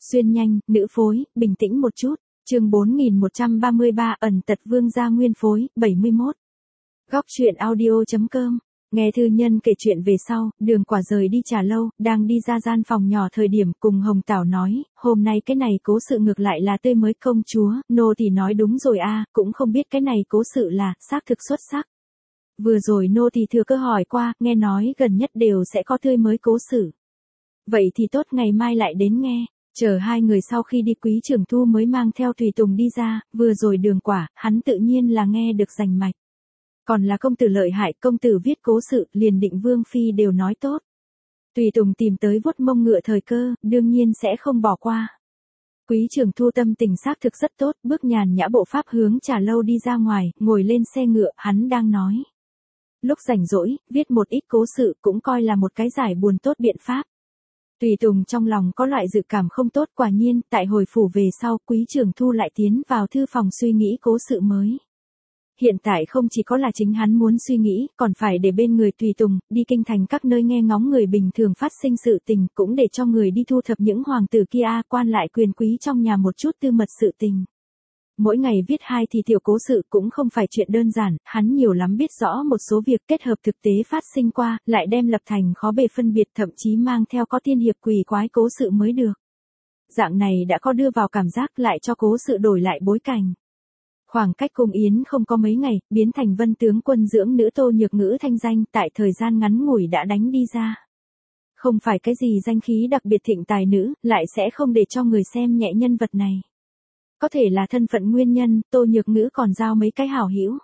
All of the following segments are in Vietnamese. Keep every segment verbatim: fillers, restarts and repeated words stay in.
Xuyên nhanh, nữ phối, bình tĩnh một chút. Chương bốn nghìn một trăm ba mươi ba ẩn tật vương gia nguyên phối, bảy mươi mốt. Góc truyện audio chấm com. Nghe thư nhân kể chuyện về sau, Đường Quả rời đi trà lâu, đang đi ra gian phòng nhỏ thời điểm cùng Hồng Tảo nói, hôm nay cái này cố sự ngược lại là tươi mới công chúa, nô thì nói đúng rồi a, cũng không biết cái này cố sự là, xác thực xuất sắc. Vừa rồi nô thì thừa cơ hỏi qua, nghe nói gần nhất đều sẽ có tươi mới cố sự. Vậy thì tốt, ngày mai lại đến nghe. Chờ hai người sau khi đi Quý Trường Thu mới mang theo tùy tùng đi ra, vừa rồi Đường Quả, hắn tự nhiên là nghe được rành mạch. Còn là công tử lợi hại, công tử viết cố sự, liền định Vương Phi đều nói tốt. Tùy tùng tìm tới vuốt mông ngựa thời cơ, đương nhiên sẽ không bỏ qua. Quý Trường Thu tâm tình xác thực rất tốt, bước nhàn nhã bộ pháp hướng trà lâu đi ra ngoài, ngồi lên xe ngựa, hắn đang nói. Lúc rảnh rỗi, viết một ít cố sự cũng coi là một cái giải buồn tốt biện pháp. Tùy tùng trong lòng có loại dự cảm không tốt, quả nhiên, tại hồi phủ về sau, Quý Trường Thu lại tiến vào thư phòng suy nghĩ cố sự mới. Hiện tại không chỉ có là chính hắn muốn suy nghĩ, còn phải để bên người tùy tùng, đi kinh thành các nơi nghe ngóng người bình thường phát sinh sự tình, cũng để cho người đi thu thập những hoàng tử kia quan lại quyền quý trong nhà một chút tư mật sự tình. Mỗi ngày viết hai thì tiểu cố sự cũng không phải chuyện đơn giản, hắn nhiều lắm biết rõ một số việc kết hợp thực tế phát sinh qua, lại đem lập thành khó bề phân biệt, thậm chí mang theo có tiên hiệp quỷ quái cố sự mới được. Dạng này đã có đưa vào cảm giác, lại cho cố sự đổi lại bối cảnh. Khoảng cách cung yến không có mấy ngày, biến thành vân tướng quân dưỡng nữ Tô Nhược Ngữ thanh danh tại thời gian ngắn ngủi đã đánh đi ra. Không phải cái gì danh khí đặc biệt thịnh tài nữ, lại sẽ không để cho người xem nhẹ nhân vật này. Có thể là thân phận nguyên nhân, Tô Nhược Ngữ còn giao mấy cái hảo hữu.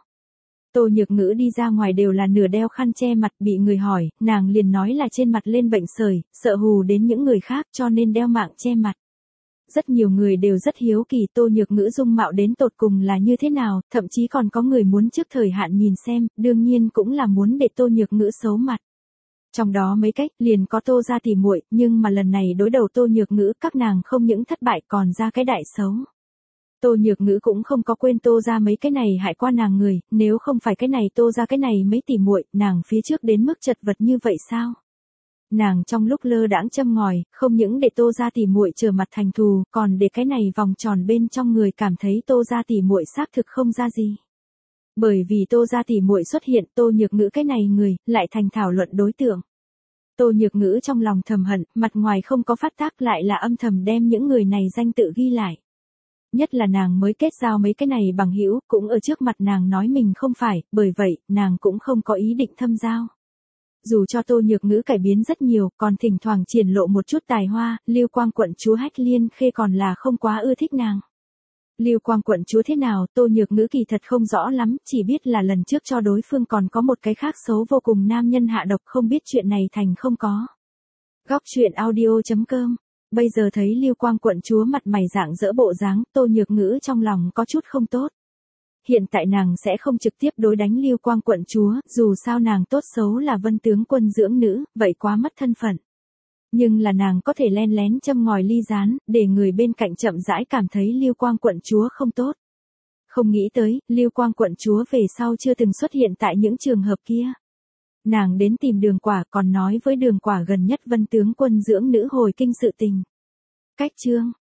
Tô Nhược Ngữ đi ra ngoài đều là nửa đeo khăn che mặt, bị người hỏi, nàng liền nói là trên mặt lên bệnh sởi, sợ hù đến những người khác cho nên đeo mạng che mặt. Rất nhiều người đều rất hiếu kỳ Tô Nhược Ngữ dung mạo đến tột cùng là như thế nào, thậm chí còn có người muốn trước thời hạn nhìn xem, đương nhiên cũng là muốn để Tô Nhược Ngữ xấu mặt. Trong đó mấy cách liền có Tô gia tỉ muội, nhưng mà lần này đối đầu Tô Nhược Ngữ các nàng không những thất bại còn ra cái đại xấu. Tô Nhược Ngữ cũng không có quên Tô gia mấy cái này hại qua nàng người, nếu không phải cái này Tô gia cái này mấy tỉ muội, nàng phía trước đến mức chật vật như vậy sao? Nàng trong lúc lơ đãng châm ngòi, không những để Tô gia tỉ muội trở mặt thành thù, còn để cái này vòng tròn bên trong người cảm thấy Tô gia tỉ muội xác thực không ra gì. Bởi vì Tô gia tỉ muội xuất hiện, Tô Nhược Ngữ cái này người lại thành thảo luận đối tượng. Tô Nhược Ngữ trong lòng thầm hận, mặt ngoài không có phát tác lại là âm thầm đem những người này danh tự ghi lại. Nhất là nàng mới kết giao mấy cái này bằng hữu, cũng ở trước mặt nàng nói mình không phải, bởi vậy, nàng cũng không có ý định thâm giao. Dù cho Tô Nhược Ngữ cải biến rất nhiều, còn thỉnh thoảng triển lộ một chút tài hoa, Lưu Quang quận chúa Hách Liên Khê còn là không quá ưa thích nàng. Lưu Quang quận chúa thế nào, Tô Nhược Ngữ kỳ thật không rõ lắm, chỉ biết là lần trước cho đối phương còn có một cái khác xấu vô cùng nam nhân hạ độc, không biết chuyện này thành không có. Góc truyện audio chấm com. Bây giờ thấy Lưu Quang quận chúa mặt mày rạng rỡ bộ dáng, Tô Nhược Ngữ trong lòng có chút không tốt. Hiện tại nàng sẽ không trực tiếp đối đánh Lưu Quang quận chúa, dù sao nàng tốt xấu là vân tướng quân dưỡng nữ, vậy quá mất thân phận. Nhưng là nàng có thể len lén châm ngòi ly gián, để người bên cạnh chậm rãi cảm thấy Lưu Quang quận chúa không tốt. Không nghĩ tới, Lưu Quang quận chúa về sau chưa từng xuất hiện tại những trường hợp kia. Nàng đến tìm Đường Quả, còn nói với Đường Quả gần nhất vân tướng quân dưỡng nữ hồi kinh sự tình. Cách chương.